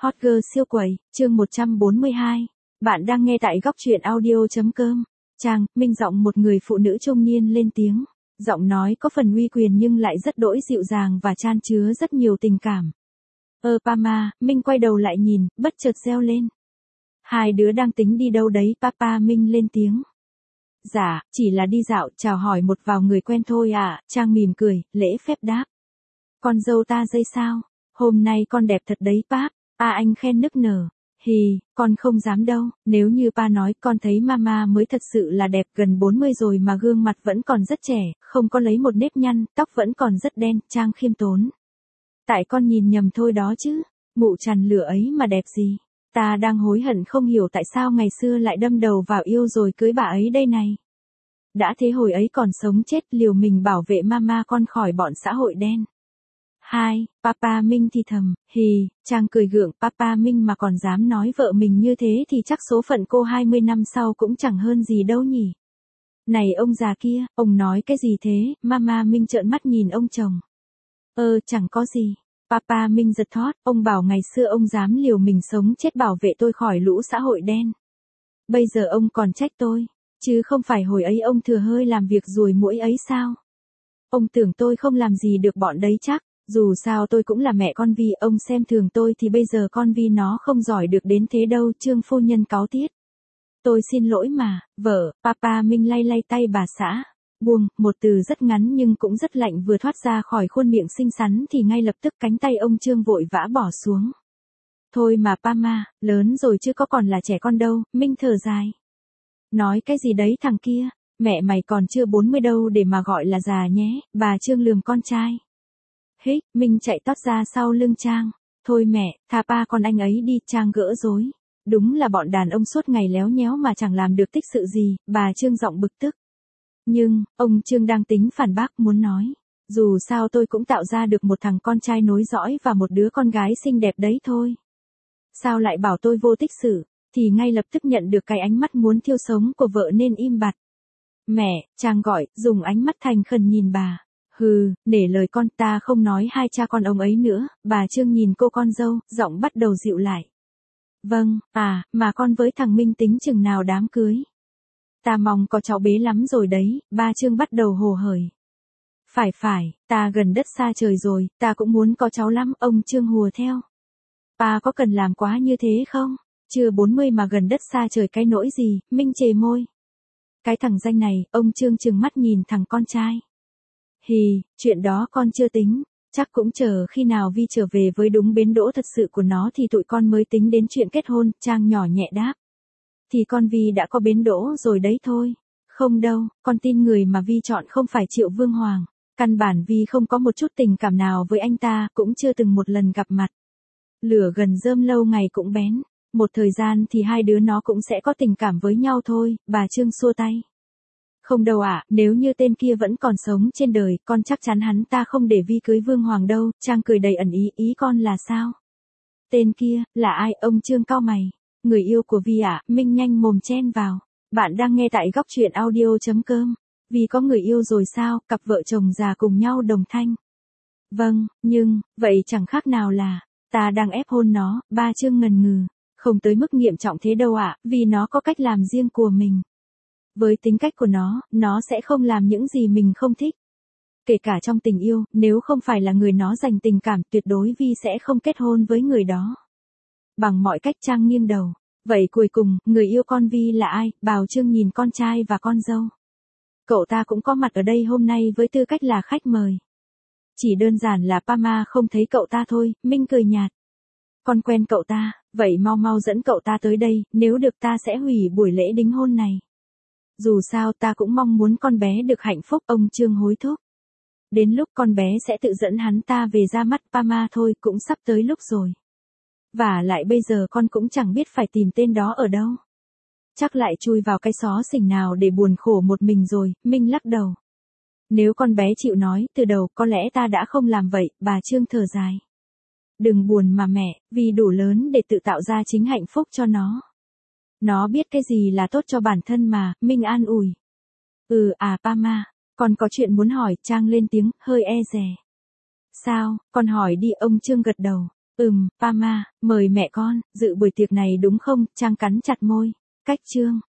Hot girl siêu quẩy, chương 142. Bạn đang nghe tại góc truyện audio.com. Trang, Minh giọng một người phụ nữ trung niên lên tiếng. Giọng nói có phần uy quyền nhưng lại rất đỗi dịu dàng và chan chứa rất nhiều tình cảm. Pama, Minh quay đầu lại nhìn, bất chợt reo lên. Hai đứa đang tính đi đâu đấy? Papa Minh lên tiếng. Dạ, chỉ là đi dạo, chào hỏi một vài người quen thôi ạ. Trang mỉm cười, lễ phép đáp. Con dâu ta dây sao? Hôm nay con đẹp thật đấy Pap. Anh khen nức nở. Hì, con không dám đâu, nếu như pa nói con thấy mama mới thật sự là đẹp, gần 40 rồi mà gương mặt vẫn còn rất trẻ, không có lấy một nếp nhăn, tóc vẫn còn rất đen. Trang khiêm tốn. Tại con nhìn nhầm thôi đó chứ, mụ chằn lửa ấy mà đẹp gì. Ta đang hối hận không hiểu tại sao ngày xưa lại đâm đầu vào yêu rồi cưới bà ấy đây này. Đã thế hồi ấy còn sống chết liều mình bảo vệ mama con khỏi bọn xã hội đen. Hai, Papa Minh thì thầm, hì, Trang cười gượng, Papa Minh mà còn dám nói vợ mình như thế thì chắc số phận cô 20 năm sau cũng chẳng hơn gì đâu nhỉ. Này ông già kia, ông nói cái gì thế? Mama Minh trợn mắt nhìn ông chồng. Chẳng có gì. Papa Minh giật thót, ông bảo ngày xưa ông dám liều mình sống chết bảo vệ tôi khỏi lũ xã hội đen. Bây giờ ông còn trách tôi, chứ không phải hồi ấy ông thừa hơi làm việc ruồi muỗi ấy sao? Ông tưởng tôi không làm gì được bọn đấy chắc. Dù sao tôi cũng là mẹ con Vi, ông xem thường tôi thì bây giờ con Vi nó không giỏi được đến thế đâu. Trương phu nhân cáu tiết. Tôi xin lỗi mà, vợ. Papa Minh lay lay tay bà xã. Buông, một từ rất ngắn nhưng cũng rất lạnh vừa thoát ra khỏi khuôn miệng xinh xắn thì ngay lập tức cánh tay ông Trương vội vã bỏ xuống. Thôi mà Pama, lớn rồi chứ có còn là trẻ con đâu. Minh thở dài. Nói cái gì đấy thằng kia, mẹ mày còn chưa 40 đâu để mà gọi là già nhé. Bà Trương lườm con trai. Hích, Minh chạy tót ra sau lưng Trang. Thôi mẹ, tha pa con anh ấy đi. Trang gỡ rối. Đúng là bọn đàn ông suốt ngày léo nhéo mà chẳng làm được tích sự gì. Bà Trương giọng bực tức. Nhưng, ông Trương đang tính phản bác muốn nói. Dù sao tôi cũng tạo ra được một thằng con trai nối dõi và một đứa con gái xinh đẹp đấy thôi. Sao lại bảo tôi vô tích sự, thì ngay lập tức nhận được cái ánh mắt muốn thiêu sống của vợ nên im bặt. Mẹ, Trang gọi, dùng ánh mắt thành khẩn nhìn bà. Hừ, nể lời con, ta không nói hai cha con ông ấy nữa. Bà Trương nhìn cô con dâu, giọng bắt đầu dịu lại. Vâng, mà con với thằng Minh tính chừng nào đám cưới. Ta mong có cháu bế lắm rồi đấy. Ba Trương bắt đầu hồ hởi. Phải, ta gần đất xa trời rồi, ta cũng muốn có cháu lắm. Ông Trương hùa theo. Pa có cần làm quá như thế không? Chưa 40 mà gần đất xa trời cái nỗi gì? Minh chề môi. Cái thằng danh này, ông Trương trừng mắt nhìn thằng con trai. Hì, chuyện đó con chưa tính, chắc cũng chờ khi nào Vi trở về với đúng bến đỗ thật sự của nó thì tụi con mới tính đến chuyện kết hôn. Trang nhỏ nhẹ đáp. Thì con Vi đã có bến đỗ rồi đấy thôi. Không đâu, con tin người mà Vi chọn không phải Triệu Vương Hoàng. Căn bản Vi không có một chút tình cảm nào với anh ta, cũng chưa từng một lần gặp mặt. Lửa gần rơm lâu ngày cũng bén. Một thời gian thì hai đứa nó cũng sẽ có tình cảm với nhau thôi. Bà Trương xua tay. Không đâu nếu như tên kia vẫn còn sống trên đời, con chắc chắn hắn ta không để Vi cưới Vương Hoàng đâu. Trang cười đầy ẩn ý con là sao? Tên kia, là ai? Ông Trương cau mày. Người yêu của Vi Minh nhanh mồm chen vào. Bạn đang nghe tại góc truyện audio.com. Vi có người yêu rồi sao? Cặp vợ chồng già cùng nhau đồng thanh. Vâng, nhưng, vậy chẳng khác nào là, ta đang ép hôn nó. Ba Trương ngần ngừ. Không tới mức nghiêm trọng thế đâu vì nó có cách làm riêng của mình. Với tính cách của nó sẽ không làm những gì mình không thích. Kể cả trong tình yêu, nếu không phải là người nó dành tình cảm, tuyệt đối Vi sẽ không kết hôn với người đó. Bằng mọi cách. Trang nghiêng đầu. Vậy cuối cùng, người yêu con Vi là ai? Bào Trương nhìn con trai và con dâu. Cậu ta cũng có mặt ở đây hôm nay với tư cách là khách mời. Chỉ đơn giản là Pama không thấy cậu ta thôi. Minh cười nhạt. Con quen cậu ta, vậy mau dẫn cậu ta tới đây, nếu được ta sẽ hủy buổi lễ đính hôn này. Dù sao ta cũng mong muốn con bé được hạnh phúc. Ông Trương hối thúc. Đến lúc con bé sẽ tự dẫn hắn ta về ra mắt Pama thôi, cũng sắp tới lúc rồi. Và lại bây giờ con cũng chẳng biết phải tìm tên đó ở đâu. Chắc lại chui vào cái xó xỉnh nào để buồn khổ một mình rồi. Minh lắc đầu. Nếu con bé chịu nói từ đầu có lẽ ta đã không làm vậy. Bà Trương thở dài. Đừng buồn mà mẹ, vì đủ lớn để tự tạo ra chính hạnh phúc cho nó. Nó biết cái gì là tốt cho bản thân mà. Minh an ủi. Pama, con có chuyện muốn hỏi. Trang lên tiếng, hơi e dè. Sao, con hỏi đi. Ông Trương gật đầu. Pama, mời mẹ con, dự buổi tiệc này đúng không? Trang cắn chặt môi. Cách chương.